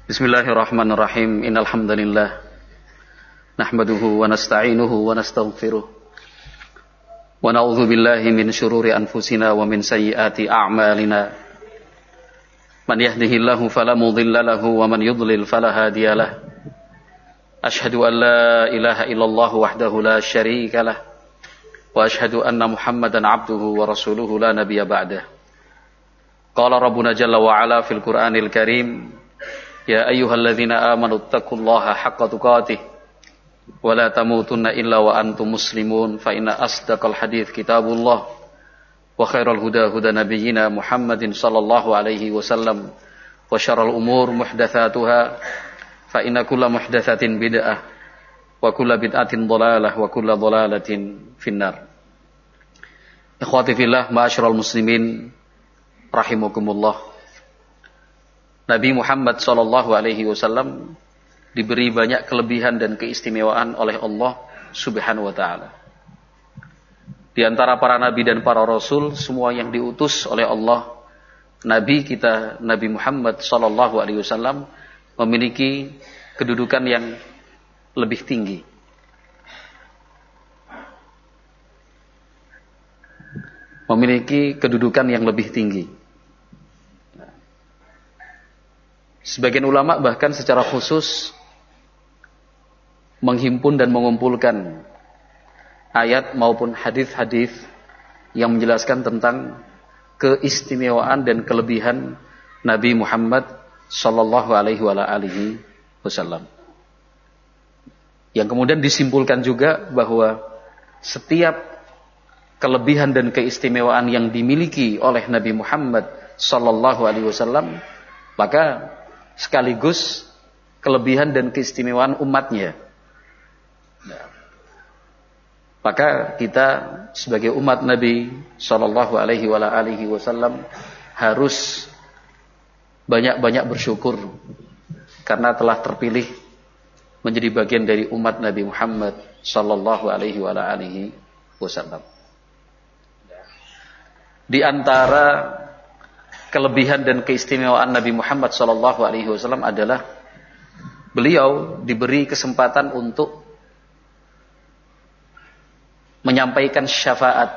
Bismillahirrahmanirrahim. Innal hamdalillah nahmaduhu wa nasta'inuhu wa nastaghfiruh. Wa na'udzu billahi min syururi anfusina wa min sayyiati a'malina. Man yahdihillahu fala mudilla lahu wa man yudlil fala hadiyalah. Ashhadu an la ilaha illallah wahdahu la syarika lah. Wa ashhadu anna Muhammadan 'abduhu wa rasuluhu la nabiyya ba'dah. Qala Rabbuna jalla wa 'ala fil Qur'anil Karim, ya ayyuhalladzina amanu taqullaha haqqa tuqatih wa la tamutunna illa wa antum muslimun fa inna asdaqal hadits kitabullah wa khairal huda huda nabiyyina Muhammadin sallallahu alaihi wasallam wa syarrul umur muhdatsatuha fa inna kulla muhdatsatin bid'ah wa kulla bid'atin dhalalah wa kulla dhalalatin finnar. Ikhwati fillah, ma'asyiral muslimin rahimakumullah. Nabi Muhammad sallallahu alaihi wasallam diberi banyak kelebihan dan keistimewaan oleh Allah Subhanahu wa taala. Di antara para nabi dan para rasul, semua yang diutus oleh Allah, nabi kita Nabi Muhammad sallallahu alaihi wasallam memiliki kedudukan yang lebih tinggi. Memiliki kedudukan yang lebih tinggi. Sebagian ulama bahkan secara khusus menghimpun dan mengumpulkan ayat maupun hadis-hadis yang menjelaskan tentang keistimewaan dan kelebihan Nabi Muhammad sallallahu alaihi wasallam. Yang kemudian disimpulkan juga bahwa setiap kelebihan dan keistimewaan yang dimiliki oleh Nabi Muhammad sallallahu alaihi wasallam maka sekaligus kelebihan dan keistimewaan umatnya. Maka kita sebagai umat Nabi sallallahu alaihi wasallam harus banyak-banyak bersyukur karena telah terpilih menjadi bagian dari umat Nabi Muhammad sallallahu alaihi wasallam. Di antara kelebihan dan keistimewaan Nabi Muhammad sallallahu alaihi wasallam adalah beliau diberi kesempatan untuk menyampaikan syafaat.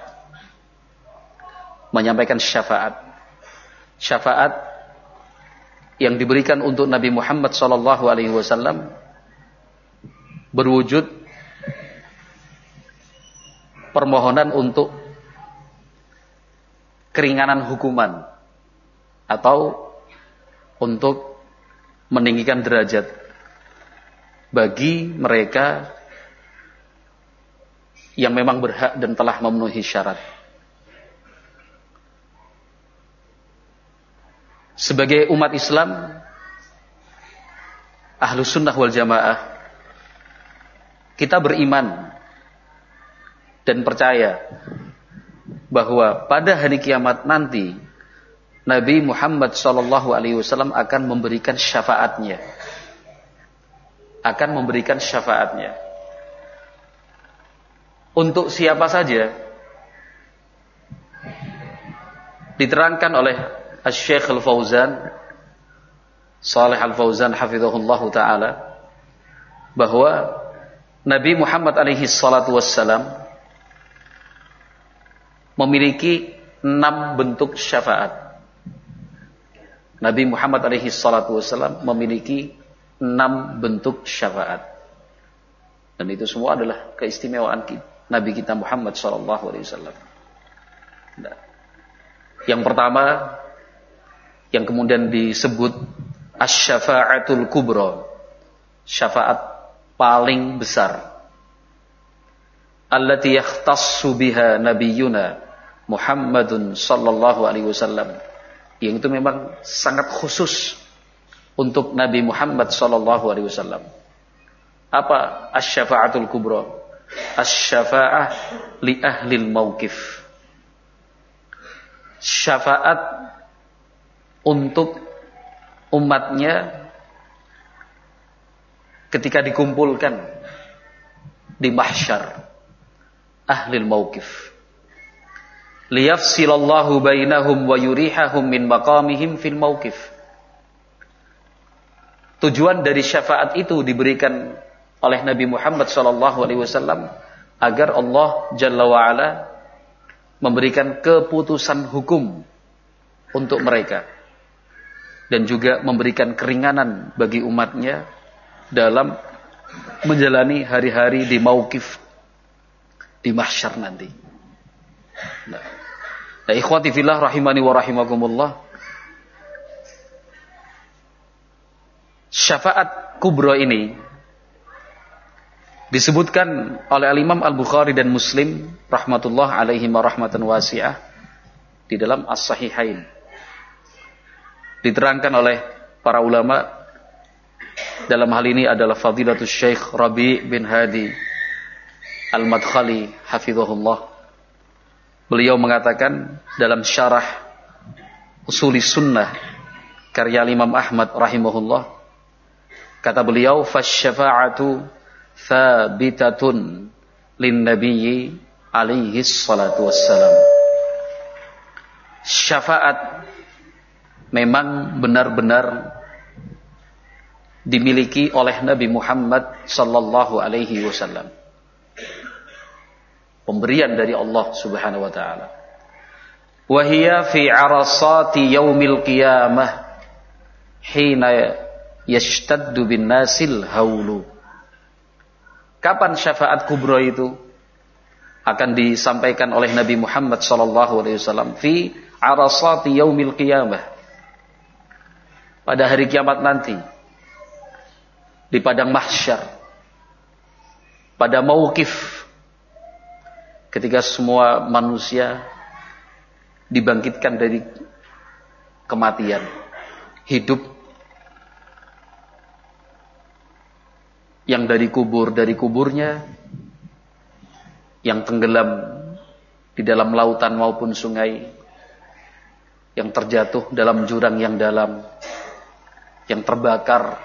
Syafaat yang diberikan untuk Nabi Muhammad sallallahu alaihi wasallam berwujud permohonan untuk keringanan hukuman atau untuk meninggikan derajat bagi mereka yang memang berhak dan telah memenuhi syarat. Sebagai umat Islam, Ahlus Sunnah wal Jamaah, kita beriman dan percaya bahwa pada hari kiamat nanti Nabi Muhammad sallallahu alaihi wasallam akan memberikan syafaatnya. Untuk siapa saja? Diterangkan oleh Asy-Syaikh Al-Fauzan, Shalih Al-Fauzan hafizahullahu taala, bahwa Nabi Muhammad alaihi salatu wassalam memiliki 6 bentuk syafaat. Nabi Muhammad alaihi salatu wassalam memiliki 6 bentuk syafaat. Dan itu semua adalah keistimewaan Nabi kita Muhammad sallallahu alaihi wasallam. Yang pertama yang kemudian disebut asy-syafa'atul kubra, syafaat paling besar. Allati yakhtassu biha nabiyyuna Muhammadun sallallahu alaihi wasallam. Yang itu memang sangat khusus untuk Nabi Muhammad sallallahu alaihi wasallam. Apa asy-syafa'atul kubra? Asy-syafa'ah li ahlil mauqif. Syafaat untuk umatnya ketika dikumpulkan di mahsyar ahlil mauqif. Liyafsilallahu bainahum wa yurihahum min maqamihim fil mauqif. Tujuan dari syafaat itu diberikan oleh Nabi Muhammad SAW agar Allah Jalla wa'ala memberikan keputusan hukum untuk mereka dan juga memberikan keringanan bagi umatnya dalam menjalani hari-hari di mauqif di mahsyar nanti. Nah, ikhwati fillah rahimani wa rahimakumullah, syafaat kubra ini disebutkan oleh Al-Imam Al-Bukhari dan Muslim rahmatullah alaihi wa rahmatan wasi'ah di dalam As-Sahihain. Diterangkan oleh para ulama, dalam hal ini adalah Fadilatul Syekh Rabi' bin Hadi Al-Madkhali hafizahullah. Beliau mengatakan dalam syarah Usulis Sunnah karya Imam Ahmad rahimahullah, kata beliau, fasyafa'atu thabitatun lin nabiyyi alaihi salatu wassalam. Syafaat memang benar-benar dimiliki oleh Nabi Muhammad sallallahu alaihi wasallam. Pemberian dari Allah Subhanahu wa taala. Wa hiya fi arasati yaumil qiyamah hina yashtaddu bin nasil haulu. Kapan syafaat kubra itu akan disampaikan oleh Nabi Muhammad sallallahu alaihi wasallam? Fi arasati yaumil qiyamah. Pada hari kiamat nanti. Di padang mahsyar. Pada mauqif, ketika semua manusia dibangkitkan dari kematian, hidup. Yang dari kuburnya, yang tenggelam di dalam lautan maupun sungai, yang terjatuh dalam jurang yang dalam, yang terbakar,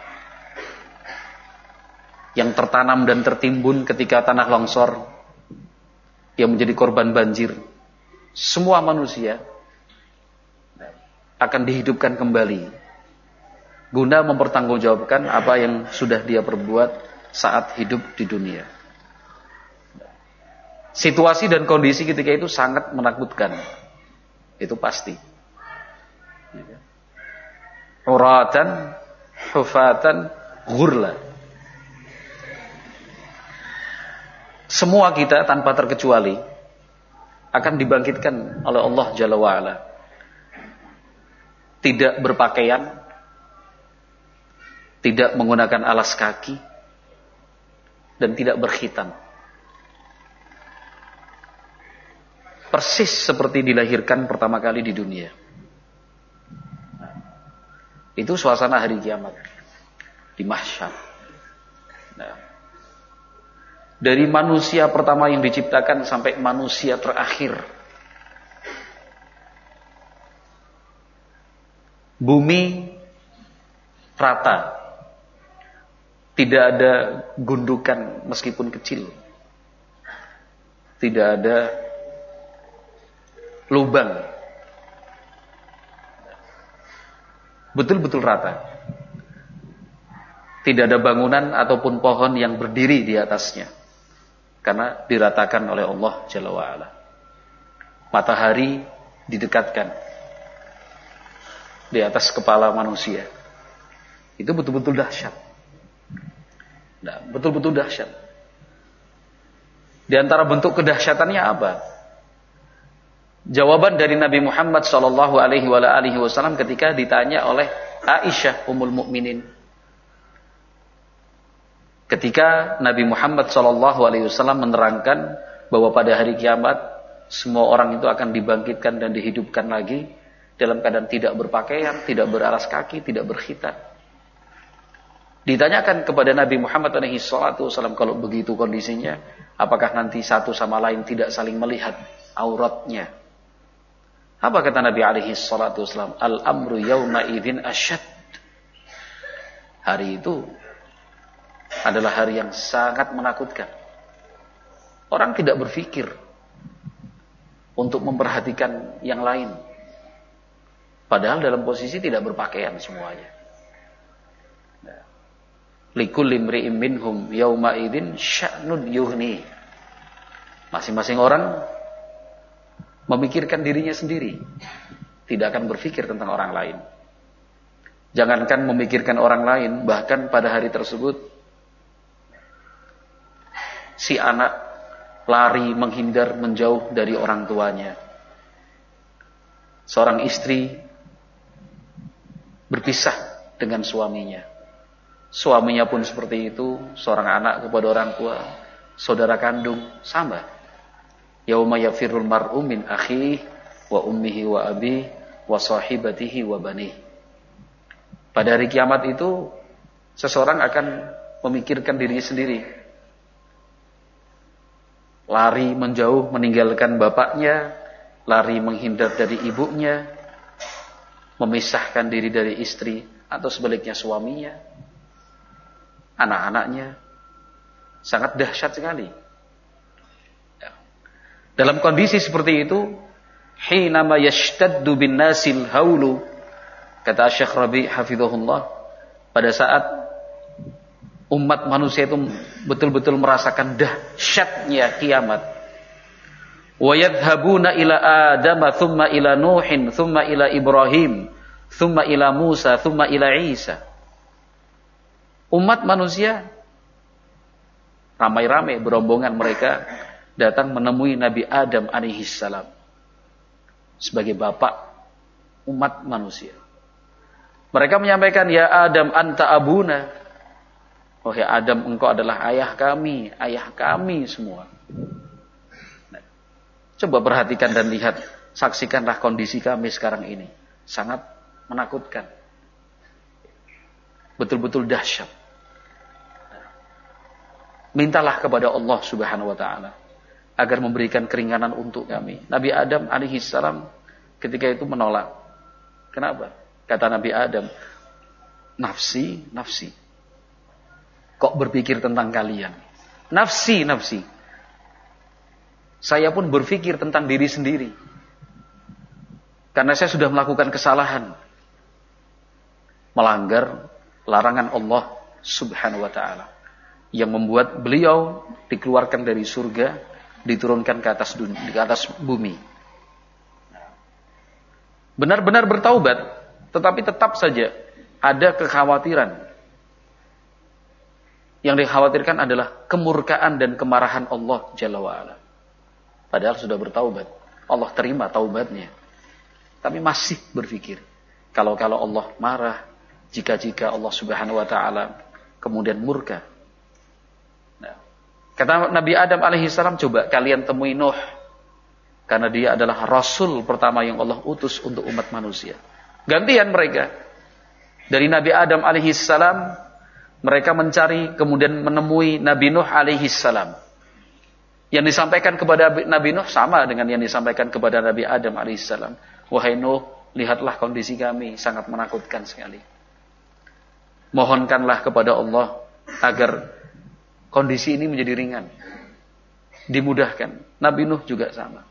yang tertanam dan tertimbun ketika tanah longsor, yang menjadi korban banjir. Semua manusia akan dihidupkan kembali guna mempertanggungjawabkan apa yang sudah dia perbuat saat hidup di dunia. Situasi dan kondisi ketika itu sangat menakutkan. Itu pasti. Uratan, hufatan, ghurla. Semua kita tanpa terkecuali akan dibangkitkan oleh Allah Jalla wa'ala. Tidak berpakaian, tidak menggunakan alas kaki, dan tidak berkhitan. Persis seperti dilahirkan pertama kali di dunia. Itu suasana hari kiamat di mahsyar. Nah, dari manusia pertama yang diciptakan sampai manusia terakhir, bumi rata. Tidak ada gundukan meskipun kecil. Tidak ada lubang. Betul-betul rata. Tidak ada bangunan ataupun pohon yang berdiri di atasnya. Karena diratakan oleh Allah Jalla wa'ala. Matahari didekatkan di atas kepala manusia. Itu betul-betul dahsyat. Nah, betul-betul dahsyat. Di antara bentuk kedahsyatannya apa? Jawaban dari Nabi Muhammad sallallahu alaihi wasallam ketika ditanya oleh Aisyah Ummul Mukminin. Ketika Nabi Muhammad sallallahu alaihi wasallam menerangkan bahwa pada hari kiamat semua orang itu akan dibangkitkan dan dihidupkan lagi dalam keadaan tidak berpakaian, tidak beralas kaki, tidak berkhitan. Ditanyakan kepada Nabi Muhammad SAW, kalau begitu kondisinya, apakah nanti satu sama lain tidak saling melihat auratnya? Apa kata Nabi SAW? Al-amru yawma idzin asyad. Hari itu adalah hari yang sangat menakutkan. Orang tidak berpikir untuk memperhatikan yang lain. Padahal dalam posisi tidak berpakaian semuanya. Likulli imri'in minhum yauma idzin sya'nun yughni. Masing-masing orang memikirkan dirinya sendiri, tidak akan berpikir tentang orang lain. Jangankan memikirkan orang lain, bahkan pada hari tersebut si anak lari menghindar menjauh dari orang tuanya. Seorang istri berpisah dengan suaminya. Suaminya pun seperti itu, seorang anak kepada orang tua, saudara kandung sama. Yauma yafirrul mar'u min akhihi wa ummihi wa abihi wa sahibatihi wa banihi. Pada hari kiamat itu seseorang akan memikirkan dirinya sendiri. Lari menjauh meninggalkan bapaknya, lari menghindar dari ibunya, memisahkan diri dari istri atau sebaliknya suaminya, anak-anaknya. Sangat dahsyat sekali. Dalam kondisi seperti itu, hinama yashtaddu bin nasil haulu, kata Syekh Rabi hafizahullah, pada saat umat manusia itu betul-betul merasakan dahsyatnya kiamat. Wa yadhhabuna ila Adam, thumma ila Nuhin, thumma ila Ibrahim, thumma ila Musa, thumma ila Isa. Umat manusia ramai-ramai berombongan mereka datang menemui Nabi Adam alaihi salam sebagai bapak umat manusia. Mereka menyampaikan, ya Adam anta abuna. Oh ya Adam, engkau adalah ayah kami semua. Nah, coba perhatikan dan lihat, saksikanlah kondisi kami sekarang ini. Sangat menakutkan. Betul-betul dahsyat. Mintalah kepada Allah Subhanahu wa taala agar memberikan keringanan untuk kami. Nabi Adam alaihi salam ketika itu menolak. Kenapa? Kata Nabi Adam, nafsi, nafsi. Kok berpikir tentang kalian? Nafsi, nafsi. Saya pun berpikir tentang diri sendiri. Karena saya sudah melakukan kesalahan. Melanggar larangan Allah Subhanahu wa ta'ala. Yang membuat beliau dikeluarkan dari surga, diturunkan ke atas bumi. Benar-benar bertaubat, tetapi tetap saja ada kekhawatiran. Yang dikhawatirkan adalah kemurkaan dan kemarahan Allah Jalla wa'ala. Padahal sudah bertaubat. Allah terima taubatnya. Tapi masih berpikir. Kalau Allah marah. Jika Allah Subhanahu wa ta'ala kemudian murka. Nah, kata Nabi Adam alaihissalam, coba kalian temui Nuh. Karena dia adalah Rasul pertama yang Allah utus untuk umat manusia. Gantian mereka. Dari Nabi Adam alaihissalam, mereka mencari kemudian menemui Nabi Nuh alaihissalam. Yang disampaikan kepada Nabi Nuh sama dengan yang disampaikan kepada Nabi Adam alaihissalam. Wahai Nuh, lihatlah kondisi kami sangat menakutkan sekali. Mohonkanlah kepada Allah agar kondisi ini menjadi ringan, dimudahkan. Nabi Nuh juga sama.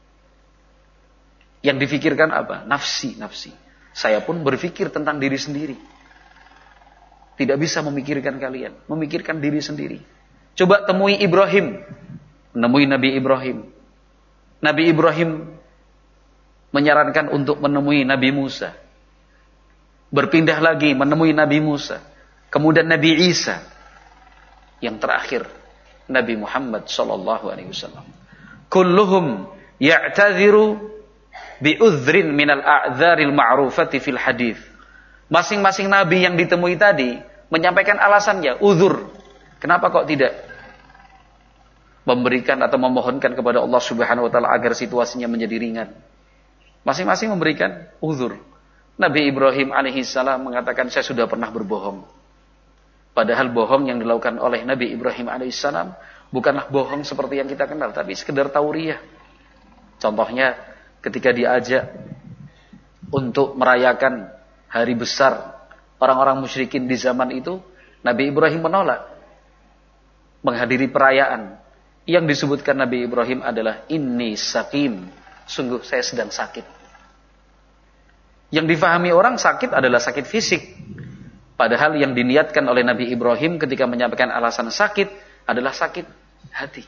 Yang difikirkan apa? Nafsi, nafsi. Saya pun berpikir tentang diri sendiri. Tidak bisa memikirkan kalian, memikirkan diri sendiri. Coba temui Ibrahim, menemui Nabi Ibrahim. Nabi Ibrahim menyarankan untuk menemui Nabi Musa. Berpindah lagi menemui Nabi Musa. Kemudian Nabi Isa. Yang terakhir Nabi Muhammad sallallahu alaihi wasallam. Kulluhum ya'tadhiru bi'udhrin minal a'dharil ma'rufati fil hadith. Masing-masing nabi yang ditemui tadi menyampaikan alasannya, uzur. Kenapa kok tidak memberikan atau memohonkan kepada Allah Subhanahu wa taala agar situasinya menjadi ringan? Masing-masing memberikan uzur. Nabi Ibrahim alaihissalam mengatakan, saya sudah pernah berbohong. Padahal bohong yang dilakukan oleh Nabi Ibrahim alaihissalam bukanlah bohong seperti yang kita kenal, tapi sekedar tauriah. Contohnya ketika diajak untuk merayakan hari besar orang-orang musyrikin di zaman itu, Nabi Ibrahim menolak menghadiri perayaan. Yang disebutkan Nabi Ibrahim adalah inni sakim, sungguh saya sedang sakit. Yang difahami orang sakit adalah sakit fisik. Padahal yang diniatkan oleh Nabi Ibrahim ketika menyampaikan alasan sakit adalah sakit hati.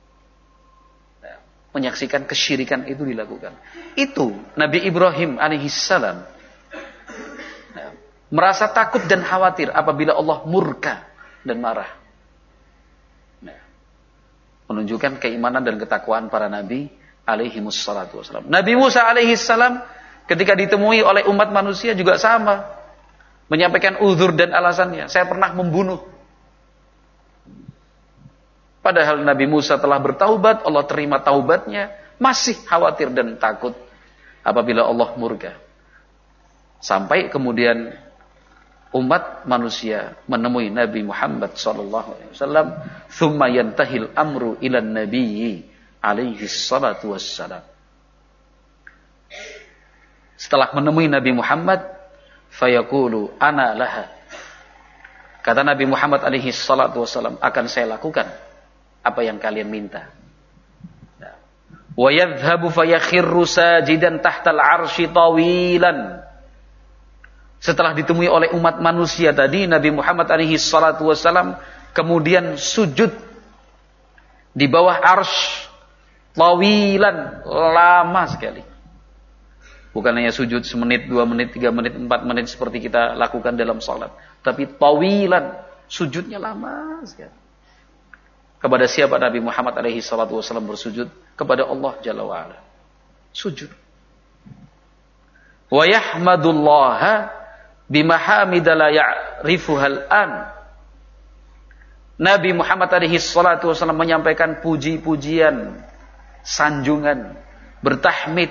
Menyaksikan kesyirikan itu dilakukan. Itu Nabi Ibrahim alaihissalam merasa takut dan khawatir apabila Allah murka dan marah. Menunjukkan keimanan dan ketakwaan para nabi alaihimussalatu wassalam. Nabi Musa alaihissalam ketika ditemui oleh umat manusia juga sama. Menyampaikan uzur dan alasannya. Saya pernah membunuh. Padahal Nabi Musa telah bertaubat, Allah terima taubatnya, masih khawatir dan takut apabila Allah murka. Sampai kemudian umat manusia menemui Nabi Muhammad SAW, thumma yantahil amru ilan nabiyyi alaihi salatu wassalam. Setelah menemui Nabi Muhammad, fayaqulu ana laha. Kata Nabi Muhammad alaihi salatu wassalam, akan saya lakukan apa yang kalian minta. Wa yadhhabu fayakhirru sajidan tahtal arsy tawilan. Setelah ditemui oleh umat manusia tadi, Nabi Muhammad alaihi salatu wasallam kemudian sujud di bawah arsy tawilan, lama sekali. Bukan hanya sujud semenit, 2 menit, 3 menit, 4 menit seperti kita lakukan dalam salat, tapi tawilan, sujudnya lama sekali. Kepada siapa Nabi Muhammad alaihi salatu wasallam bersujud? Kepada Allah Jalla wa'ala. Sujud. Wa yahmadullaha bimahamida la ya'rifuhal an. Nabi Muhammad alaihi salatu wasallam menyampaikan puji-pujian, sanjungan, bertahmid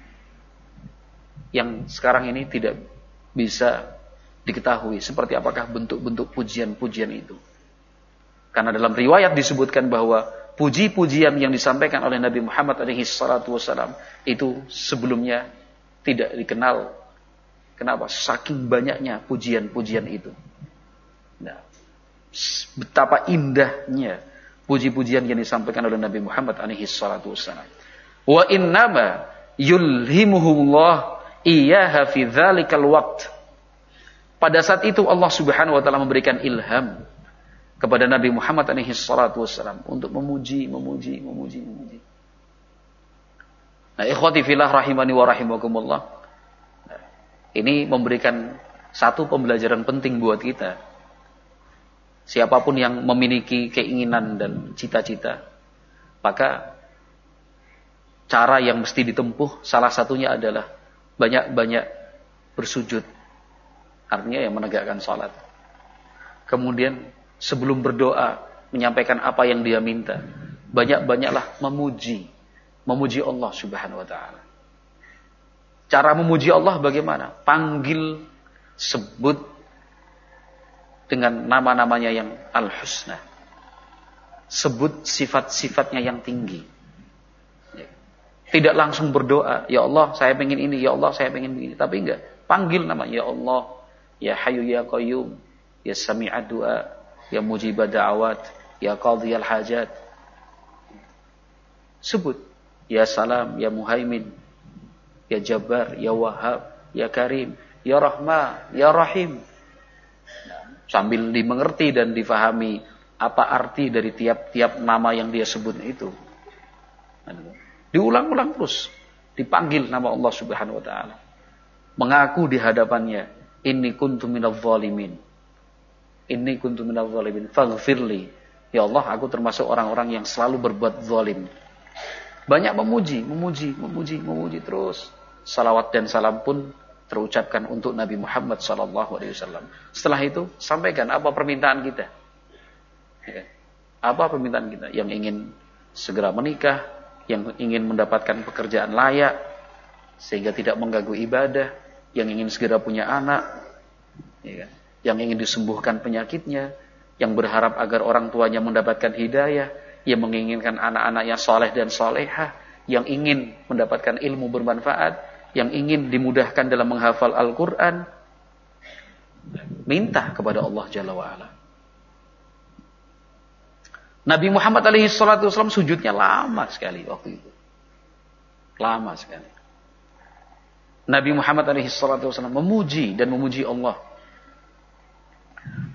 yang sekarang ini tidak bisa diketahui seperti apakah bentuk-bentuk pujian-pujian itu. Karena dalam riwayat disebutkan bahwa puji-pujian yang disampaikan oleh Nabi Muhammad SAW itu sebelumnya tidak dikenal. Kenapa? Saking banyaknya pujian-pujian itu. Nah, betapa indahnya puji-pujian yang disampaikan oleh Nabi Muhammad SAW. Wa innama yulhimuhullah iyyaha fi dzalikal waqt. Pada saat itu Allah Subhanahu wa taala memberikan ilham kepada Nabi Muhammad SAW untuk memuji. Nah, ikhwati fillah rahimani wa rahimakumullah. Nah, ini memberikan satu pembelajaran penting buat kita. Siapapun yang memiliki keinginan dan cita-cita, maka cara yang mesti ditempuh salah satunya adalah banyak-banyak bersujud. Artinya yang menegakkan salat. Kemudian sebelum berdoa, menyampaikan apa yang dia minta, banyak-banyaklah memuji Allah Subhanahu wa taala. Cara memuji Allah bagaimana? Panggil, sebut dengan nama-namanya yang al-husna. Sebut sifat-sifatnya yang tinggi. Tidak langsung berdoa, ya Allah saya pengen ini, ya Allah saya pengen begini. Tapi enggak, panggil nama, ya Allah, ya Hayyu ya Qayyum, ya Sami'ad du'a, ya mujibad da'awat, ya qadhiyal hajat. Sebut, ya Salam, ya Muhaimin, ya Jabbar, ya Wahhab, ya Karim, ya Rahman, ya Rahim. Sambil dimengerti dan difahami apa arti dari tiap-tiap nama yang dia sebut itu. Diulang-ulang terus, dipanggil nama Allah Subhanahu wa taala. Mengaku di hadapannya, inni kuntu minadh dhalimin. Inni kuntu minadh dhalimin faghfirli. Ya Allah, aku termasuk orang-orang yang selalu berbuat zalim. Banyak memuji terus. Salawat dan salam pun terucapkan untuk Nabi Muhammad SAW. Setelah itu, sampaikan apa permintaan kita. Apa permintaan kita? Yang ingin segera menikah, yang ingin mendapatkan pekerjaan layak, sehingga tidak mengganggu ibadah, yang ingin segera punya anak, yang ingin disembuhkan penyakitnya, yang berharap agar orang tuanya mendapatkan hidayah, yang menginginkan anak-anaknya soleh dan solehah, yang ingin mendapatkan ilmu bermanfaat, yang ingin dimudahkan dalam menghafal Al-Quran. Minta kepada Allah Jalla wa'ala. Nabi Muhammad SAW sujudnya lama sekali waktu itu. Lama sekali. Nabi Muhammad SAW memuji dan memuji Allah.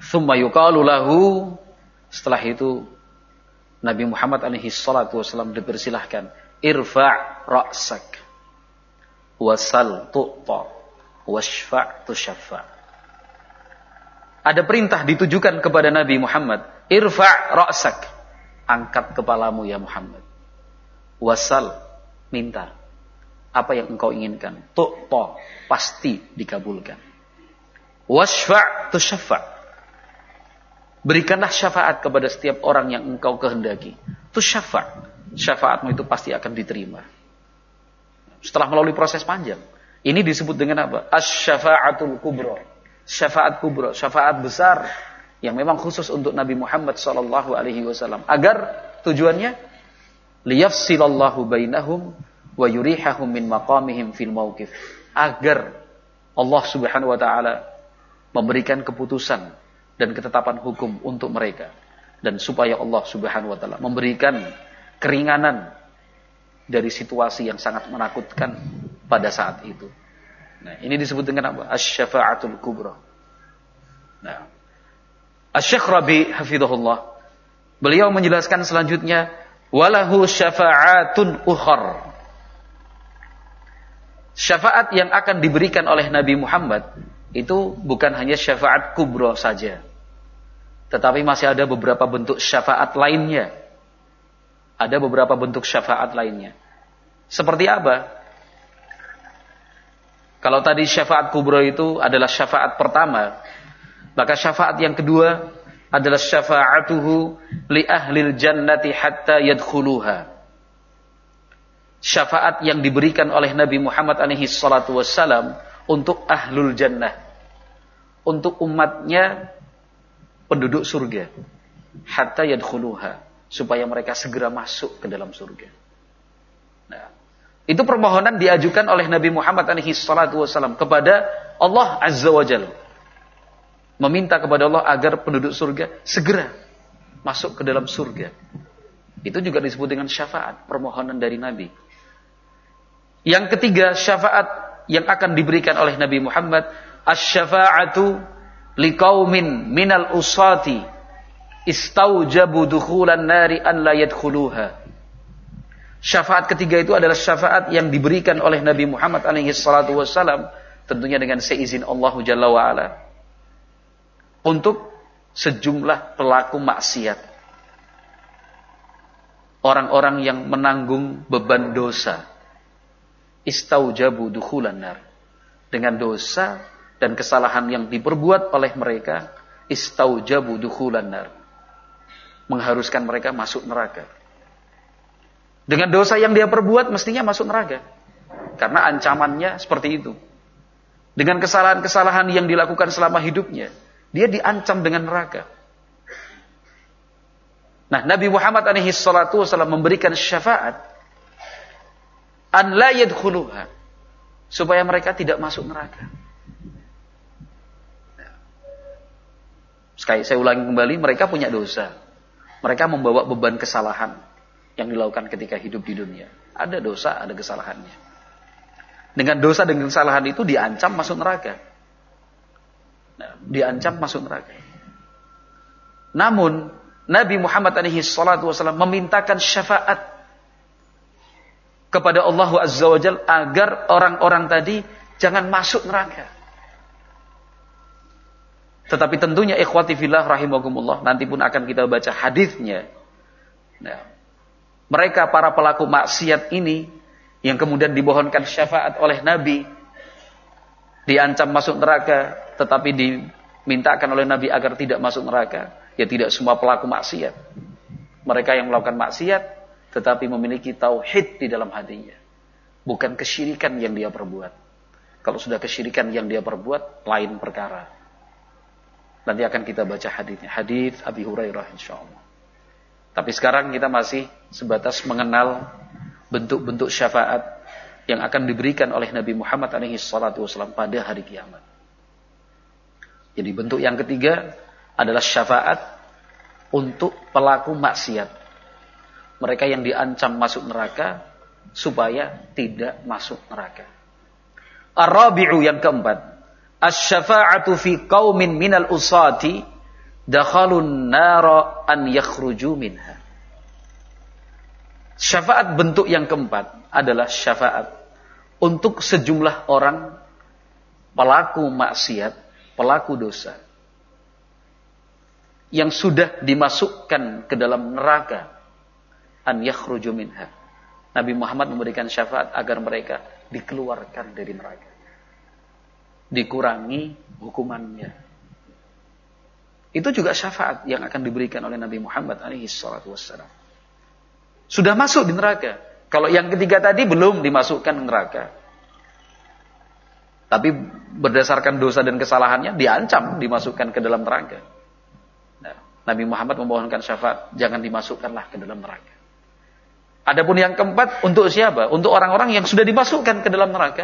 Tsumma yuqalu lahu, setelah itu Nabi Muhammad alaihi salatu wasallam dipersilahkan, irfa' ra'sak wasal tu'ta washfa' tushaffa. Ada perintah ditujukan kepada Nabi Muhammad, irfa' ra'sak, angkat kepalamu ya Muhammad. Wasal, minta apa yang engkau inginkan. Tu'ta, pasti dikabulkan. Washfa' tushaffa, berikanlah syafaat kepada setiap orang yang engkau kehendaki. Tushaffa, syafaatmu itu pasti akan diterima. Setelah melalui proses panjang. Ini disebut dengan apa? Asy-syafa'atul kubra. Syafaat kubra, syafaat besar yang memang khusus untuk Nabi Muhammad sallallahu alaihi wasallam. Agar tujuannya liyafsilallahu bainahum wa yurihahum min maqamihim fil mauqif. Agar Allah Subhanahu wa taala memberikan keputusan dan ketetapan hukum untuk mereka, dan supaya Allah Subhanahu wa taala memberikan keringanan dari situasi yang sangat menakutkan pada saat itu. Nah, ini disebut dengan apa? Asy-syafa'atul kubra. Nah, Asy-Syaikh Rabi hafizahullah, beliau menjelaskan selanjutnya, walahu syafa'atun ukhar. Syafaat yang akan diberikan oleh Nabi Muhammad itu bukan hanya syafaat kubra saja, tetapi masih ada beberapa bentuk syafaat lainnya. Ada beberapa bentuk syafaat lainnya. Seperti apa? Kalau tadi syafaat kubra itu adalah syafaat pertama, maka syafaat yang kedua adalah syafa'atuhu li ahlil jannati hatta yadkhuluha. Syafaat yang diberikan oleh Nabi Muhammad alaihi salatu wassalam untuk ahlul jannah, untuk umatnya penduduk surga, hatta yadkhuluha, supaya mereka segera masuk ke dalam surga. Nah, itu permohonan diajukan oleh Nabi Muhammad alaihi salatu wasallam kepada Allah Azza wa Jalla, meminta kepada Allah agar penduduk surga segera masuk ke dalam surga. Itu juga disebut dengan syafaat, permohonan dari Nabi. Yang ketiga, syafaat yang akan diberikan oleh Nabi Muhammad, asy-syafa'atu liqaumin minal usati istaujabu dukhulan nari an la yadkhuluha. Syafaat ketiga itu adalah syafaat yang diberikan oleh Nabi Muhammad alaihi salatu wassalam, tentunya dengan seizin Allah Jalla wa ala, untuk sejumlah pelaku maksiat, orang-orang yang menanggung beban dosa. Istaujabu dukhulan nar, dengan dosa dan kesalahan yang diperbuat oleh mereka, istaujabu dukhulan nar, mengharuskan mereka masuk neraka. Dengan dosa yang dia perbuat mestinya masuk neraka, karena ancamannya seperti itu. Dengan kesalahan-kesalahan yang dilakukan selama hidupnya, dia diancam dengan neraka. Nah, Nabi Muhammad alaihi salatu wasallam memberikan syafaat an la yadkhuluha, supaya mereka tidak masuk neraka. Sekali saya ulangi kembali, mereka punya dosa. Mereka membawa beban kesalahan yang dilakukan ketika hidup di dunia. Ada dosa, ada kesalahannya. Dengan dosa dan kesalahan itu diancam masuk neraka. Nah, diancam masuk neraka. Namun Nabi Muhammad alaihi salatu wasallam memintakan syafaat kepada Allah Azza wa Jalla agar orang-orang tadi jangan masuk neraka. Tetapi tentunya ikhwati fillah rahimakumullah, nanti pun akan kita baca hadisnya. Nah, mereka para pelaku maksiat ini yang kemudian dibohonkan syafaat oleh Nabi, diancam masuk neraka, tetapi dimintakan oleh Nabi agar tidak masuk neraka. Ya, tidak semua pelaku maksiat. Mereka yang melakukan maksiat tetapi memiliki tauhid di dalam hatinya, bukan kesyirikan yang dia perbuat. Kalau sudah kesyirikan yang dia perbuat, lain perkara. Nanti akan kita baca hadisnya, hadis Abi Hurairah insyaallah. Tapi sekarang kita masih sebatas mengenal bentuk-bentuk syafaat yang akan diberikan oleh Nabi Muhammad alaihi salatu wasallam pada hari kiamat. Jadi bentuk yang ketiga adalah syafaat untuk pelaku maksiat. Mereka yang diancam masuk neraka supaya tidak masuk neraka. Ar-rabi'u, yang keempat, asy-syafa'atu fi qaumin minal usati dakhalun nara an yakhruju minha. Syafaat bentuk yang keempat adalah syafaat untuk sejumlah orang pelaku maksiat, pelaku dosa yang sudah dimasukkan ke dalam neraka, an yakhruju minha. Nabi Muhammad memberikan syafaat agar mereka dikeluarkan dari neraka, dikurangi hukumannya. Itu juga syafaat yang akan diberikan oleh Nabi Muhammad alaihi salatu wassalam. Sudah masuk di neraka. Kalau yang ketiga tadi belum dimasukkan ke neraka, tapi berdasarkan dosa dan kesalahannya diancam dimasukkan ke dalam neraka. Nah, Nabi Muhammad memohonkan syafaat, jangan dimasukkanlah ke dalam neraka. Adapun yang keempat, untuk siapa? Untuk orang-orang yang sudah dimasukkan ke dalam neraka.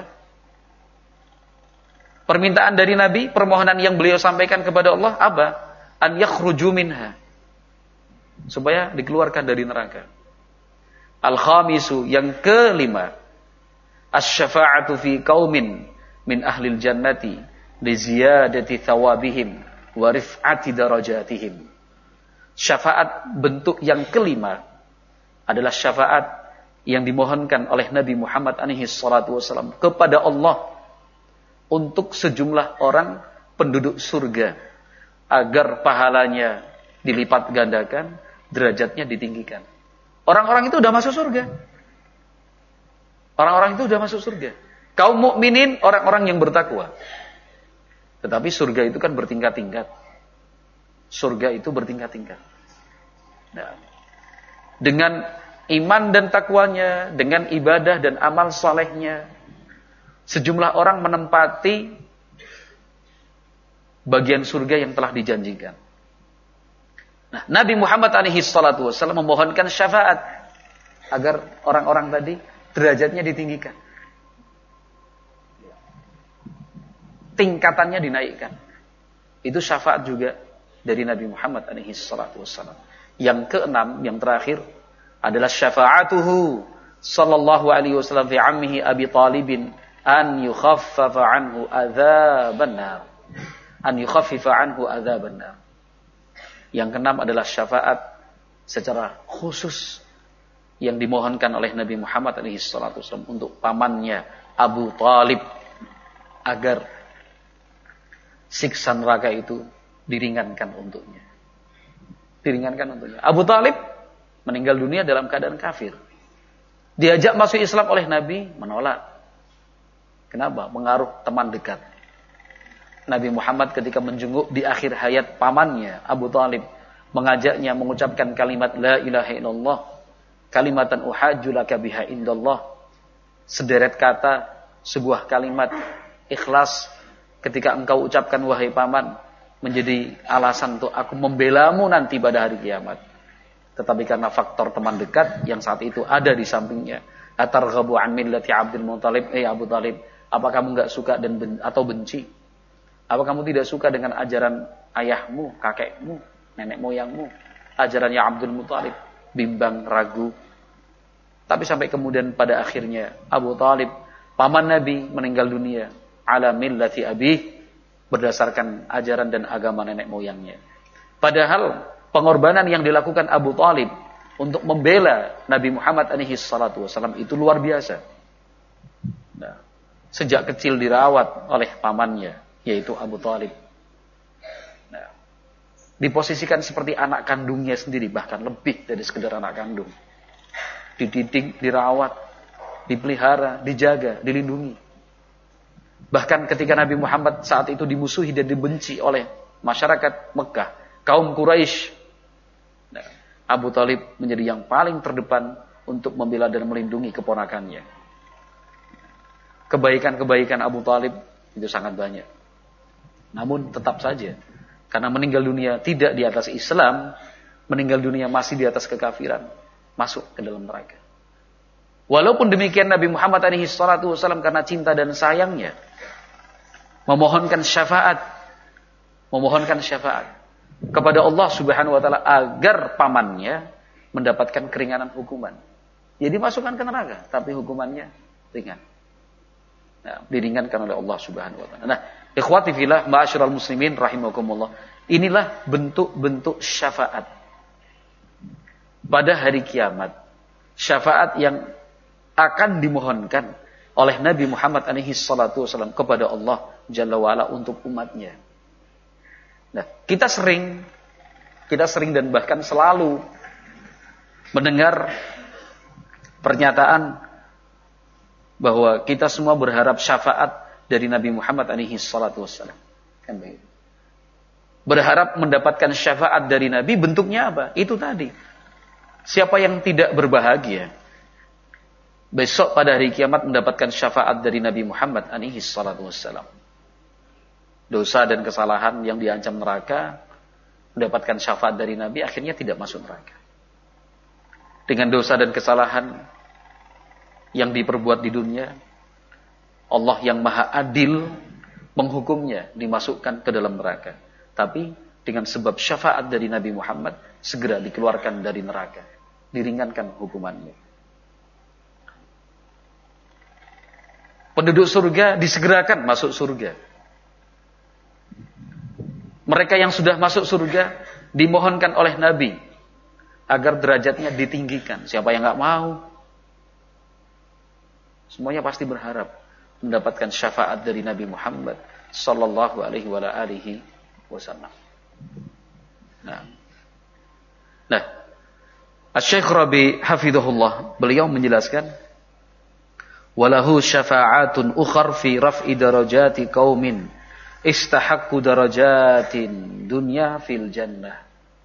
Permintaan dari Nabi, permohonan yang beliau sampaikan kepada Allah apa? An yakhruju minha, supaya dikeluarkan dari neraka. Al-khamisu, yang kelima, asy-syafa'atu fi qaumin min ahlil jannati li ziyadati thawabihim wa rif'ati darajatihim. Syafaat bentuk yang kelima adalah syafaat yang dimohonkan oleh Nabi Muhammad alaihi salatu wasallam kepada Allah untuk sejumlah orang penduduk surga agar pahalanya dilipat gandakan, derajatnya ditinggikan. Orang-orang itu sudah masuk surga. Orang-orang itu sudah masuk surga. Kaum mukminin, orang-orang yang bertakwa. Tetapi surga itu kan bertingkat-tingkat. Surga itu bertingkat-tingkat. Nah, dengan iman dan takwanya, dengan ibadah dan amal salehnya, sejumlah orang menempati bagian surga yang telah dijanjikan. Nah, Nabi Muhammad alaihi salatu wasallam memohonkan syafaat agar orang-orang tadi derajatnya ditinggikan, tingkatannya dinaikkan. Itu syafaat juga dari Nabi Muhammad alaihi salatu wasallam. Yang keenam, yang terakhir adalah syafaatuhu sallallahu alaihi wasallam fi ammihi Abi Talibin an yukhaffafa anhu adzaban nar. An yukhaffifa anhu adzaban nar. Yang keenam adalah syafaat secara khusus yang dimohonkan oleh Nabi Muhammad SAW untuk pamannya Abu Talib agar siksa neraka itu diringankan untuknya. Diringankan untuknya. Abu Talib meninggal dunia dalam keadaan kafir. Diajak masuk Islam oleh Nabi, menolak. Kenapa? Mengaruh teman dekat. Nabi Muhammad ketika menjenguk di akhir hayat pamannya Abu Talib, mengajaknya mengucapkan kalimat la ilaha illallah kalimatan uhajju laka biha indallah. Sederet kata, sebuah kalimat ikhlas ketika engkau ucapkan wahai paman, menjadi alasan untuk aku membelamu nanti pada hari kiamat. Tetapi karena faktor teman dekat yang saat itu ada di sampingnya, atarghabu an millati Abdul Muthalib, Abu Talib, apa kamu enggak suka atau benci? Apa kamu tidak suka dengan ajaran ayahmu, kakekmu, nenek moyangmu, ajarannya Abdul Muthalib? Bimbang, ragu. Tapi sampai kemudian pada akhirnya Abu Talib, paman Nabi, meninggal dunia ala millati abih, berdasarkan ajaran dan agama nenek moyangnya. Padahal pengorbanan yang dilakukan Abu Talib untuk membela Nabi Muhammad SAW itu luar biasa. Nah, sejak kecil dirawat oleh pamannya, yaitu Abu Talib. Nah, diposisikan seperti anak kandungnya sendiri, bahkan lebih dari sekedar anak kandung. Dididik, dirawat, dipelihara, dijaga, dilindungi. Bahkan ketika Nabi Muhammad saat itu dimusuhi dan dibenci oleh masyarakat Mekah, kaum Quraisy, nah, Abu Talib menjadi yang paling terdepan untuk membela dan melindungi keponakannya. Kebaikan-kebaikan Abu Talib itu sangat banyak. Namun tetap saja, karena meninggal dunia tidak di atas Islam, meninggal dunia masih di atas kekafiran, masuk ke dalam neraka. Walaupun demikian Nabi Muhammad SAW karena cinta dan sayangnya memohonkan syafaat kepada Allah Subhanahu wa taala agar pamannya mendapatkan keringanan hukuman. Ya dimasukkan ke neraka, tapi hukumannya ringan. Nah, diringankan oleh Allah Subhanahu wa taala. Nah, Ikhwati fillah, ma'asyiral muslimin rahimakumullah. Inilah bentuk-bentuk syafaat pada hari kiamat. Syafaat yang akan dimohonkan oleh Nabi Muhammad alaihi salatu wasallam kepada Allah Jalla wa'ala untuk umatnya. Nah, kita sering dan bahkan selalu mendengar pernyataan bahwa kita semua berharap syafaat dari Nabi Muhammad alaihi salatu wassalam. Kan begitu. Berharap mendapatkan syafaat dari Nabi, bentuknya apa? Itu tadi. Siapa yang tidak berbahagia besok pada hari kiamat mendapatkan syafaat dari Nabi Muhammad alaihi salatu wassalam. Dosa dan kesalahan yang diancam neraka, mendapatkan syafaat dari Nabi, akhirnya tidak masuk neraka. Dengan dosa dan kesalahan yang diperbuat di dunia, Allah yang maha adil menghukumnya, dimasukkan ke dalam neraka. Tapi dengan sebab syafaat dari Nabi Muhammad, segera dikeluarkan dari neraka, diringankan hukumannya. Penduduk surga disegerakan masuk surga. Mereka yang sudah masuk surga dimohonkan oleh Nabi agar derajatnya ditinggikan. Siapa yang nggak mau? Semuanya pasti berharap mendapatkan syafaat dari Nabi Muhammad sallallahu alaihi wasallam. Nah, Asy-Syaikh Rabi hafizahullah, beliau menjelaskan, walahu syafa'atun ukhar fi raf'i darajati qaumin istahaqqu darajatin dunya fil jannah.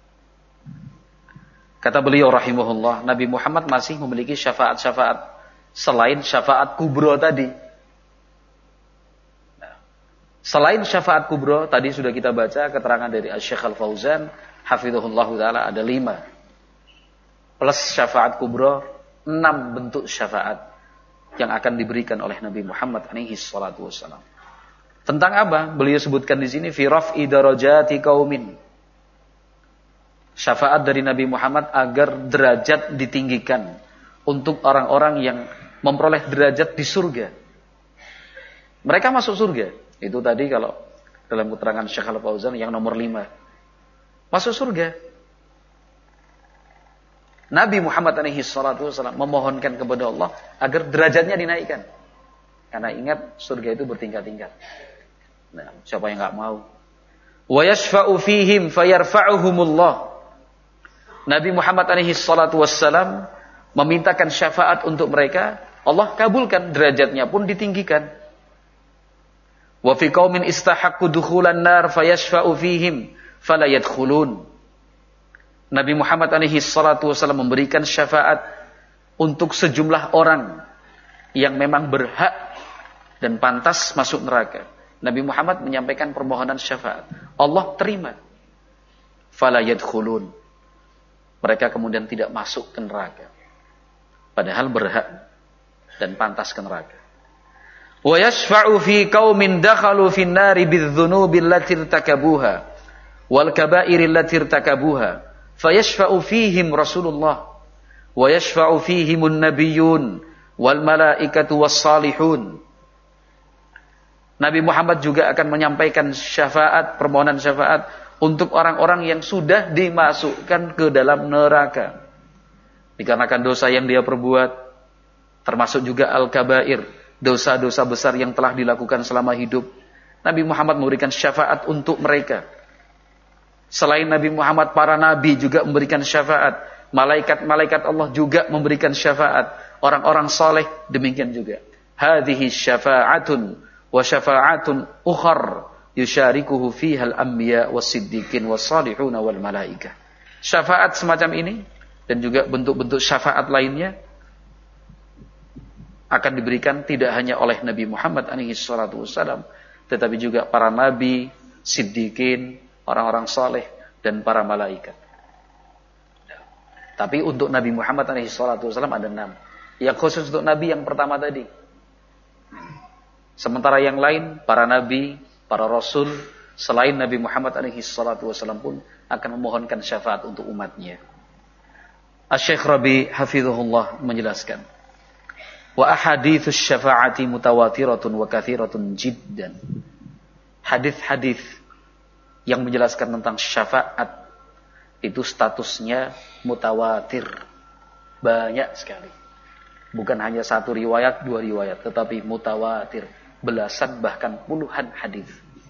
Kata beliau rahimahullah, Nabi Muhammad masih memiliki syafaat-syafaat selain syafaat kubro tadi. Selain syafaat kubro, tadi sudah kita baca keterangan dari Asy-Syaikh Al-Fauzan hafizahullah taala, ada 5 plus syafaat kubro, 6 bentuk syafaat yang akan diberikan oleh Nabi Muhammad alaihi salatu wasallam. Tentang apa? Beliau sebutkan di sini fi raf'i darajati qaumin. Syafaat dari Nabi Muhammad agar derajat ditinggikan untuk orang-orang yang memperoleh derajat di surga. Mereka masuk surga. Itu tadi kalau dalam keterangan Syekh Al-Fauzan yang nomor 5. Masuk surga. Nabi Muhammad alaihi salatu wasallam memohonkan kepada Allah agar derajatnya dinaikkan. Karena ingat, surga itu bertingkat-tingkat. Nah, siapa yang enggak mau? Wa yashfa'u fihim fayarfa'uhumullah. Nabi Muhammad alaihi salatu wasallam memintakan syafaat untuk mereka, Allah kabulkan, derajatnya pun ditinggikan. Wa fi qaumin istahaqqu dukhulan nar fayashfa'u fihim fala yadkhulun. Nabi Muhammad alaihi salatu wasallam memberikan syafaat untuk sejumlah orang yang memang berhak dan pantas masuk neraka. Nabi Muhammad menyampaikan permohonan syafaat. Allah terima. Fala yadkhulun. Mereka kemudian tidak masuk ke neraka. Padahal berhak dan pantas ke neraka. Wa yashfa'u fi qaumin dakhalu fin nari bidz-dzunubi allati irtakabuha wal kaba'iri allati irtakabuha fayashfa'u fihim Rasulullah wa yashfa'u fihimun nabiyyun wal malaikatu was salihun. Nabi Muhammad juga akan menyampaikan syafaat, permohonan syafaat untuk orang-orang yang sudah dimasukkan ke dalam neraka dikarenakan dosa yang dia perbuat, termasuk juga al-kabair, dosa-dosa besar yang telah dilakukan selama hidup. Nabi Muhammad memberikan syafaat untuk mereka. Selain Nabi Muhammad, para nabi juga memberikan syafaat. Malaikat-malaikat Allah juga memberikan syafaat. Orang-orang saleh demikian juga. Hadhihi syafa'atun wa syafa'atun ukhar yusyarikuhu fihal anbiya was-siddiqin was-salihun wal malaikah. Syafaat semacam ini dan juga bentuk-bentuk syafaat lainnya akan diberikan tidak hanya oleh Nabi Muhammad alaihi salatu wasallam, tetapi juga para nabi, siddiqin, orang-orang saleh dan para malaikat. Tapi untuk Nabi Muhammad alaihi salatu wasallam ada 6. Yang khusus untuk Nabi yang pertama tadi. Sementara yang lain, para nabi, para rasul selain Nabi Muhammad alaihi salatu wasallam pun akan memohonkan syafaat untuk umatnya. Asy-Syaikh Rabi hafizahullah menjelaskan, wa ahaditsus syafa'ati mutawatiratun wa katsiratun jiddan. hadis-hadis yang menjelaskan tentang syafaat itu statusnya mutawatir. Banyak sekali. Bukan hanya satu riwayat, dua riwayat, tetapi mutawatir. Belasan bahkan puluhan hadis.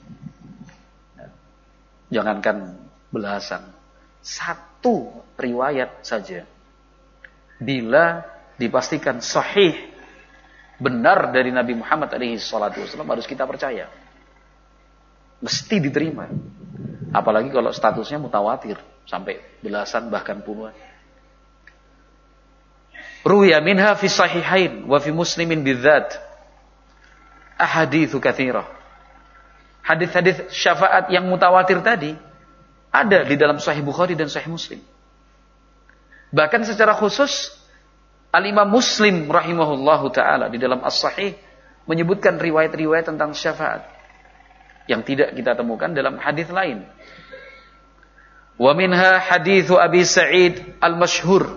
Jangankan belasan. Satu riwayat saja. Bila dipastikan sahih, benar dari Nabi Muhammad SAW, harus kita percaya. Mesti diterima. Apalagi kalau statusnya mutawatir. Sampai belasan bahkan puluhan. Ruya minha fi sahihain wa fi muslimin bidzat. Ahaditsu katsirah. Hadis-hadis syafaat yang mutawatir tadi ada di dalam Sahih Bukhari dan Sahih Muslim. Bahkan secara khusus Al-Imam Muslim rahimahullahu taala di dalam As-Sahih menyebutkan riwayat-riwayat tentang syafaat yang tidak kita temukan dalam hadis lain. Wa minha haditsu Abi Sa'id al-Masyhur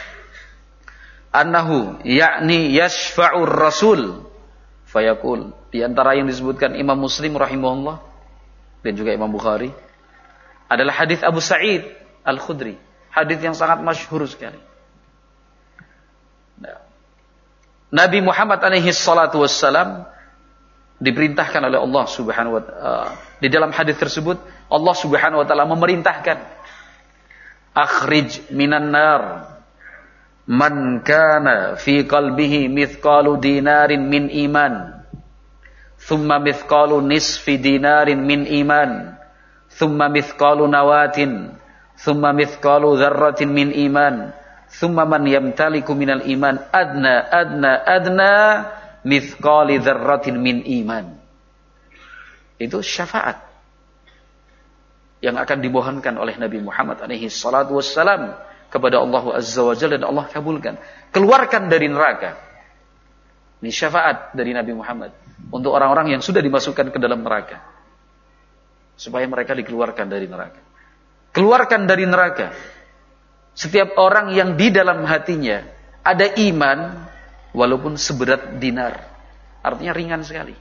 annahu ya'ni yashfa'ur rasul fayaqul. Di antara yang disebutkan Imam Muslim rahimahullah dan juga Imam Bukhari adalah hadis Abu Sa'id al-Khudri, hadis yang sangat masyhur sekali. Nabi Muhammad alaihi salatu wassalam diperintahkan oleh Allah Subhanahu wa taala. Di dalam hadis tersebut Allah Subhanahu wa taala memerintahkan, akhrij minan nar man kana fi qalbihi mithqalu dinarin min iman thumma mithqalu nisfi dinarin min iman thumma mithqalu nawatin thumma mithqalu dzarratin min iman thumma man yamtaliku minal iman adna mithqali dzarratin min iman. Itu syafaat yang akan dimohonkan oleh Nabi Muhammad alaihi salatu wassalam kepada Allah Azza wa Jalla dan Allah kabulkan. Keluarkan dari neraka. Ini syafaat dari Nabi Muhammad untuk orang-orang yang sudah dimasukkan ke dalam neraka. Supaya mereka dikeluarkan dari neraka. Keluarkan dari neraka setiap orang yang di dalam hatinya ada iman walaupun seberat dinar. Artinya ringan sekali.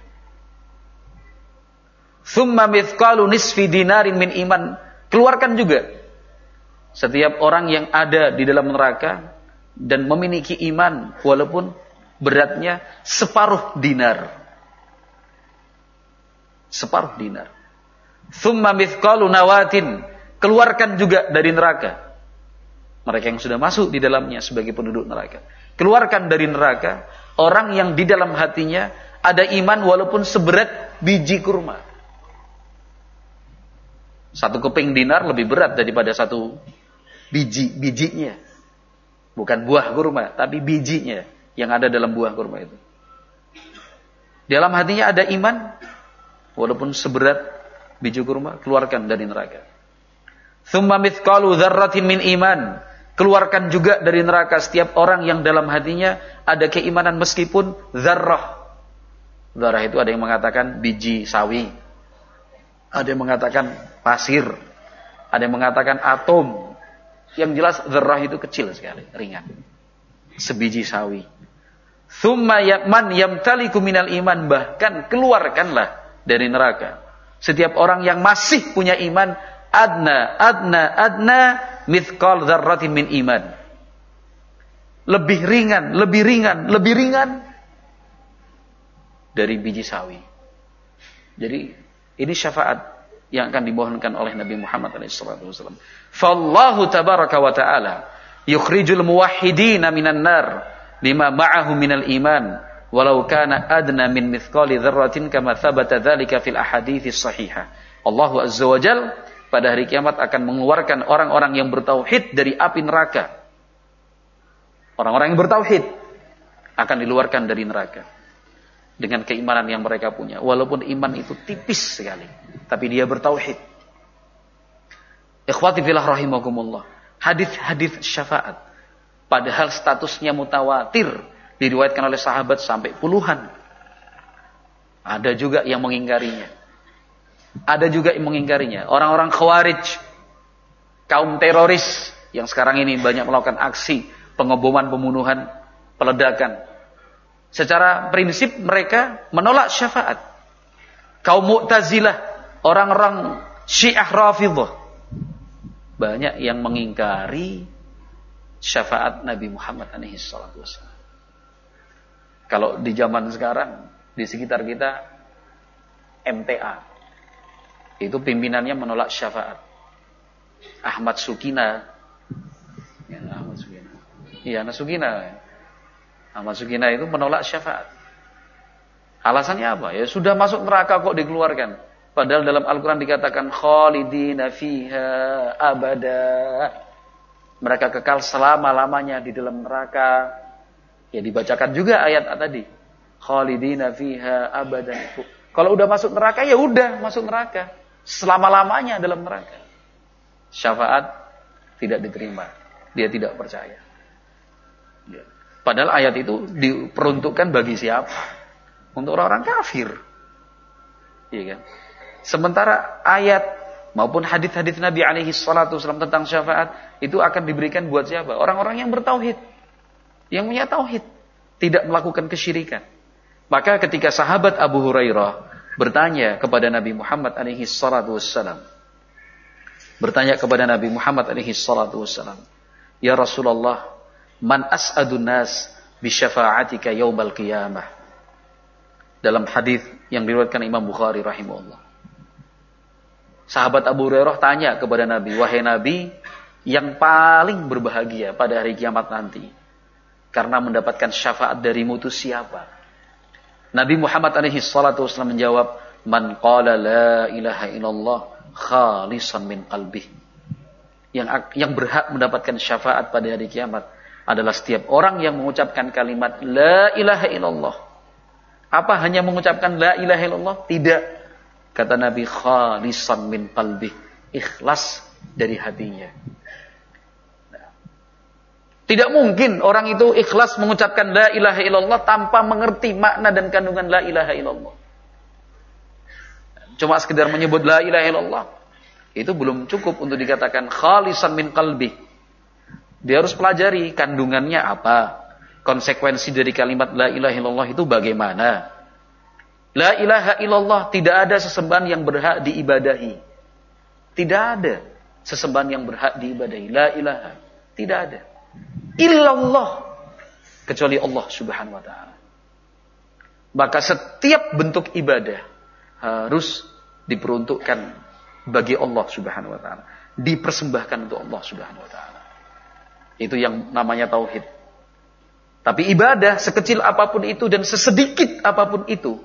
Thumma mithqalu nisfi dinarin min iman. Keluarkan juga setiap orang yang ada di dalam neraka dan memiliki iman walaupun beratnya separuh dinar. Separuh dinar. Thumma mithqalu nawatin. Keluarkan juga dari neraka mereka yang sudah masuk di dalamnya sebagai penduduk neraka. Keluarkan dari neraka orang yang di dalam hatinya ada iman walaupun seberat biji kurma. Satu keping dinar lebih berat daripada satu bijinya. Bukan buah kurma, tapi bijinya yang ada dalam buah kurma itu. Di dalam hatinya ada iman walaupun seberat biji kurma, keluarkan dari neraka. Thumma mithqalu dzarratin min iman. Keluarkan juga dari neraka setiap orang yang dalam hatinya ada keimanan meskipun dzarrah. Dzarrah itu ada yang mengatakan biji sawi. Ada yang mengatakan pasir. Ada yang mengatakan atom. Yang jelas dzarrah itu kecil sekali, ringan. Sebiji sawi. Tsumma man yamtaliku minal iman, bahkan keluarkanlah dari neraka setiap orang yang masih punya iman adna mithqal dzarratin min iman. Lebih ringan dari biji sawi. Jadi ini syafaat yang akan dimohonkan oleh Nabi Muhammad SAW. Fallahu tabaraka wa ta'ala yukhrijul muwahhidina minan nar lima ma'ahu minal iman walau kana adna min mithqali dzarratin kama thabata dzalika fil ahadits sahihah. Allah Azza wa Jalla pada hari kiamat akan mengeluarkan orang-orang yang bertauhid dari api neraka. Orang-orang yang bertauhid akan dikeluarkan dari neraka dengan keimanan yang mereka punya, walaupun iman itu tipis sekali, tapi dia bertauhid. Ikhwati fillah rahimakumullah. Hadis-hadis syafaat padahal statusnya mutawatir, diriwayatkan oleh sahabat sampai puluhan. Ada juga yang mengingkarinya. Orang-orang Khawarij, kaum teroris yang sekarang ini banyak melakukan aksi pengeboman, pembunuhan, peledakan. Secara prinsip mereka menolak syafaat. Kaum Mu'tazilah, orang-orang Syiah Rafidhah, banyak yang mengingkari syafaat Nabi Muhammad alaihi salatu wassalam. Kalau di zaman sekarang, di sekitar kita, MTA, itu pimpinannya menolak syafaat. Ahmad Sukina. Ya, Ahmad Sukina. Iya, Ahmad Sukina itu menolak syafaat. Alasannya apa? Ya sudah masuk neraka kok dikeluarkan. Padahal dalam Al-Quran dikatakan khalidina fiha abada. Mereka kekal selama-lamanya di dalam neraka. Ya dibacakan juga ayat tadi. Khalidina fiha abada. Kalau udah masuk neraka ya udah masuk neraka. Selama-lamanya dalam neraka. Syafaat tidak diterima. Dia tidak percaya. Ya. Padahal ayat itu diperuntukkan bagi siapa? Untuk orang-orang kafir. Iya kan? Sementara ayat maupun hadis-hadis Nabi alaihi salatu wasallam tentang syafaat itu akan diberikan buat siapa? Orang-orang yang bertauhid. Yang punya tauhid, tidak melakukan kesyirikan. Maka ketika sahabat Abu Hurairah bertanya kepada Nabi Muhammad alaihi salatu wasallam, "Ya Rasulullah, man as'adun nas bi syafa'atika yaumal qiyamah?" Dalam hadis yang diriwayatkan Imam Bukhari rahimahullah. Sahabat Abu Hurairah tanya kepada Nabi, "Wahai Nabi, yang paling berbahagia pada hari kiamat nanti karena mendapatkan syafaat darimu itu siapa?" Nabi Muhammad alaihi salatu wasallam menjawab, "Man qala la ilaha illallah khalisan min qalbih." Yang berhak mendapatkan syafaat pada hari kiamat adalah setiap orang yang mengucapkan kalimat la ilaha illallah. Apa hanya mengucapkan la ilaha illallah? Tidak. Kata Nabi, khalisan min qalbih, ikhlas dari hatinya. Nah, tidak mungkin orang itu ikhlas mengucapkan la ilaha illallah tanpa mengerti makna dan kandungan la ilaha illallah. Cuma sekedar menyebut la ilaha illallah itu belum cukup untuk dikatakan khalisan min qalbih. Dia harus pelajari kandungannya apa. Konsekuensi dari kalimat la ilaha illallah itu bagaimana? La ilaha illallah, tidak ada sesembahan yang berhak diibadahi. Tidak ada sesembahan yang berhak diibadahi. La ilaha, tidak ada. Illallah, kecuali Allah subhanahu wa ta'ala. Maka setiap bentuk ibadah harus diperuntukkan bagi Allah subhanahu wa ta'ala. Dipersembahkan untuk Allah subhanahu wa ta'ala. Itu yang namanya tauhid. Tapi ibadah sekecil apapun itu dan sesedikit apapun itu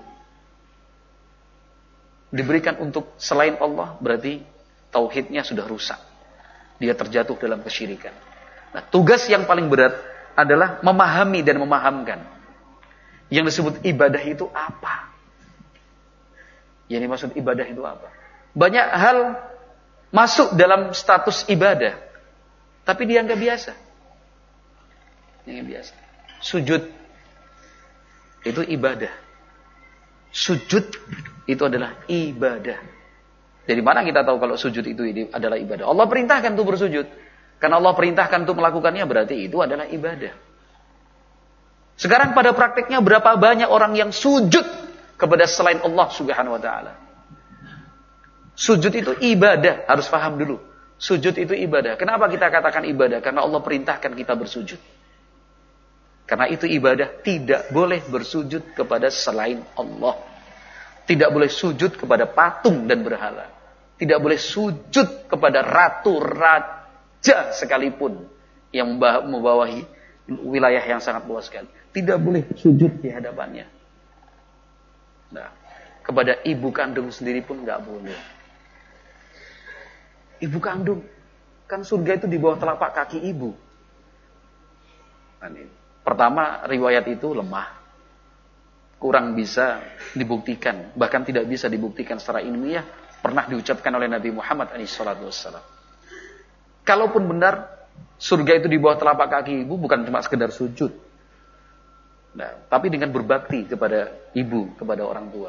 diberikan untuk selain Allah, berarti tauhidnya sudah rusak. Dia terjatuh dalam kesyirikan. Nah, tugas yang paling berat adalah memahami dan memahamkan. Yang disebut ibadah itu apa? Yang dimaksud ibadah itu apa? Banyak hal masuk dalam status ibadah, tapi dianggap biasa. Yang biasa. Sujud itu ibadah. Sujud itu adalah ibadah. Dari mana kita tahu kalau sujud itu adalah ibadah? Allah perintahkan untuk bersujud. Karena Allah perintahkan untuk melakukannya berarti itu adalah ibadah. Sekarang pada praktiknya berapa banyak orang yang sujud kepada selain Allah subhanahu wa ta'ala. Sujud itu ibadah. Harus paham dulu. Sujud itu ibadah. Kenapa kita katakan ibadah? Karena Allah perintahkan kita bersujud. Karena itu ibadah, tidak boleh bersujud kepada selain Allah. Tidak boleh sujud kepada patung dan berhala. Tidak boleh sujud kepada ratu raja sekalipun yang membawahi wilayah yang sangat luas sekali. Tidak boleh sujud di hadapannya. Nah, kepada ibu kandung sendiri pun nggak boleh. Ibu kandung, kan surga itu di bawah telapak kaki ibu. Pertama, riwayat itu lemah. Kurang bisa dibuktikan. Bahkan tidak bisa dibuktikan secara ilmiah. Pernah diucapkan oleh Nabi Muhammad SAW. Kalaupun benar, surga itu di bawah telapak kaki ibu bukan cuma sekedar sujud. Nah, tapi dengan berbakti kepada ibu, kepada orang tua.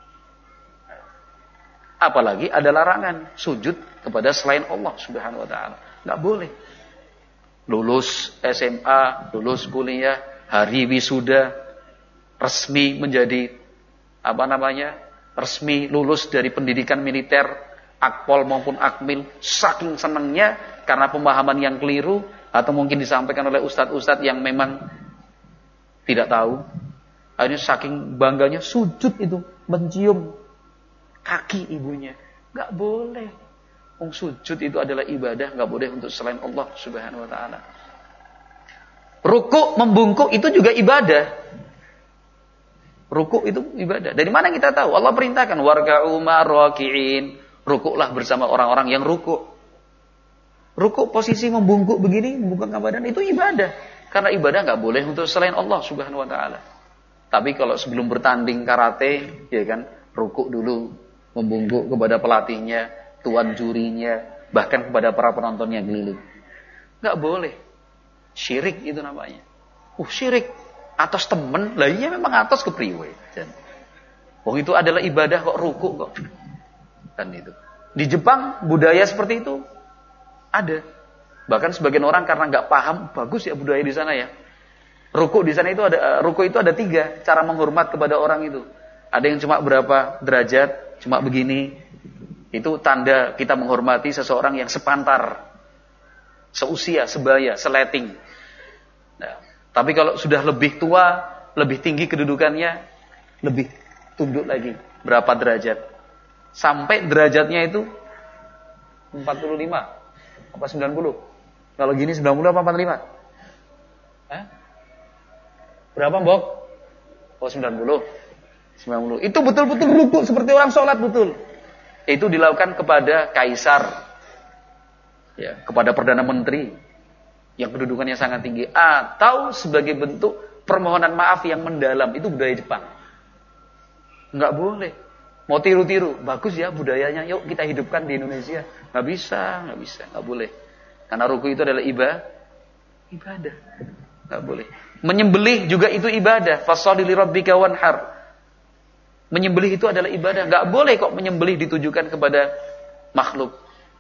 Apalagi ada larangan sujud kepada selain Allah subhanahu wa ta'ala. Nggak boleh. Lulus SMA, lulus kuliah, hari wisuda, resmi menjadi resmi lulus dari pendidikan militer, Akpol maupun Akmil, saking senangnya karena pemahaman yang keliru atau mungkin disampaikan oleh ustadz-ustadz yang memang tidak tahu. Akhirnya saking bangganya sujud itu, mencium kaki ibunya. Gak boleh. Sujud itu adalah ibadah, gak boleh untuk selain Allah Subhanahu wa taala. Rukuk, membungkuk itu juga ibadah. Rukuk itu ibadah. Dari mana kita tahu? Allah perintahkan warka'u ma'ar-raki'in. Rukuklah bersama orang-orang yang rukuk. Rukuk posisi membungkuk begini, membungkukkan badan itu ibadah. Karena ibadah nggak boleh untuk selain Allah Subhanahu wa taala. Tapi kalau sebelum bertanding karate, ya kan, rukuk dulu, membungkuk kepada pelatihnya, tuan jurinya, bahkan kepada para penontonnya keliling. Nggak boleh. Syirik itu namanya. Syirik atas temen, lah iya memang atas kepriwe. Itu adalah ibadah kok, rukuk kok. Kan itu. Di Jepang budaya seperti itu ada. Bahkan sebagian orang karena nggak paham, bagus ya budaya di sana ya. Ruku di sana itu ada, ruku itu ada 3 cara menghormat kepada orang itu. Ada yang cuma berapa derajat, cuma begini. Itu tanda kita menghormati seseorang yang sepantar, seusia, sebaya, seleting. Nah, tapi kalau sudah lebih tua, lebih tinggi kedudukannya, lebih tunduk lagi. Berapa derajat? Sampai derajatnya itu 45 apa 90? Kalau gini 90 apa 45? Berapa, Mbok? 90. 90. Itu betul-betul rukuk seperti orang sholat betul. Itu dilakukan kepada kaisar. Ya, kepada perdana menteri yang kedudukannya sangat tinggi atau sebagai bentuk permohonan maaf yang mendalam. Itu budaya Jepang. Enggak boleh. Mau tiru-tiru, bagus ya budayanya, yuk kita hidupkan di Indonesia. Enggak bisa, enggak boleh. Karena ruku itu adalah ibadah. Enggak boleh. Menyembelih juga itu ibadah. Fasholli lirabbika wanhar. Menyembelih itu adalah ibadah. Enggak boleh kok menyembelih ditujukan kepada makhluk.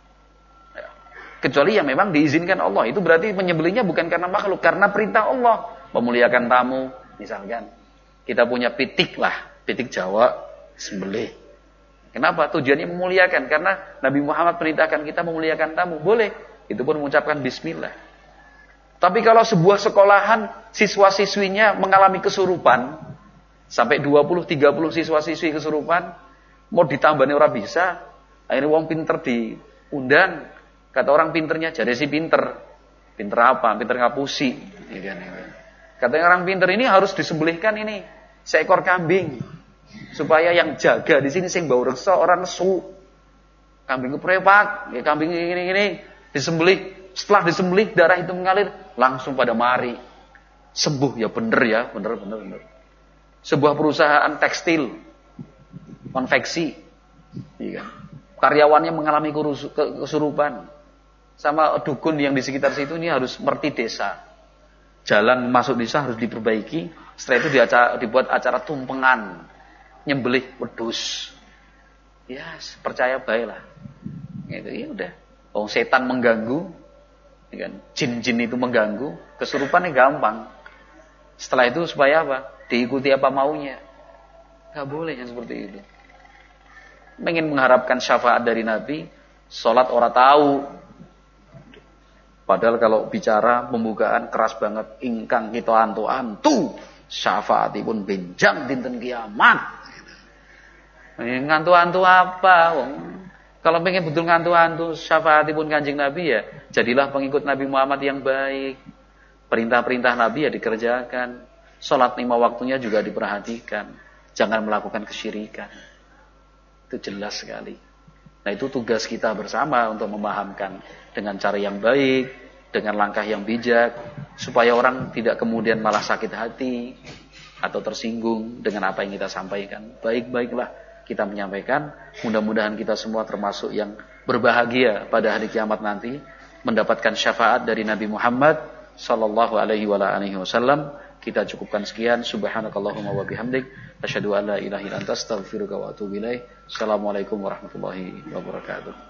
Kecuali yang memang diizinkan Allah. Itu berarti menyembelihnya bukan karena makhluk, karena perintah Allah. Memuliakan tamu, misalkan. Kita punya pitik lah, pitik Jawa, sembelih. Kenapa? Tujuannya memuliakan. Karena Nabi Muhammad perintahkan kita memuliakan tamu. Boleh. Itu pun mengucapkan bismillah. Tapi kalau sebuah sekolahan siswa-siswinya mengalami kesurupan, sampai 20-30 siswa-siswi kesurupan, mau ditambahnya orang bisa, akhirnya wong pinter diundang, kata orang pinternya, jadi si pinter. Pinter apa? Pinter ngapusi. Katanya orang pinter ini harus disembelihkan ini, seekor kambing. Supaya yang jaga di sini sing bau reksa orang nesu. Kambing keprepak, ya kambing ini disembelih. Setelah disembelih darah itu mengalir, langsung pada mari. Sembuh ya bener. Sebuah perusahaan tekstil, konveksi, iya kan? Karyawannya mengalami kesurupan. Sama dukun yang di sekitar situ ini harus merti desa. Jalan masuk desa harus diperbaiki. Setelah itu dibuat acara tumpengan, nyembelih wedhus. Ya, percaya baiklah. Gitu, ya udah. Setan mengganggu, ya kan? Jin-jin itu mengganggu, kesurupannya gampang. Setelah itu supaya apa? Diikuti apa maunya. Gak boleh yang seperti itu. Ingin mengharapkan syafaat dari Nabi, sholat ora tahu. Padahal kalau bicara pembukaan keras banget, ingkang kita antu syafaatipun benjang dinten kiamat. Ngantu-antu apa? Kalau pengen betul ngantu-antu syafaatipun Kanjeng Nabi ya, jadilah pengikut Nabi Muhammad yang baik. Perintah-perintah Nabi ya dikerjakan. Salat 5 waktunya juga diperhatikan. Jangan melakukan kesyirikan. Itu jelas sekali. Nah, itu tugas kita bersama untuk memahamkan dengan cara yang baik, dengan langkah yang bijak, supaya orang tidak kemudian malah sakit hati atau tersinggung dengan apa yang kita sampaikan. Baik-baiklah kita menyampaikan, mudah-mudahan kita semua termasuk yang berbahagia pada hari kiamat nanti, mendapatkan syafaat dari Nabi Muhammad sallallahu alaihi wasallam. Kita cukupkan sekian. Subhanakallahumma wa bihamdik, asyhadu an la ilaha illa anta, astaghfiruka wa atubu ilaik. Assalamualaikum warahmatullahi wabarakatuh.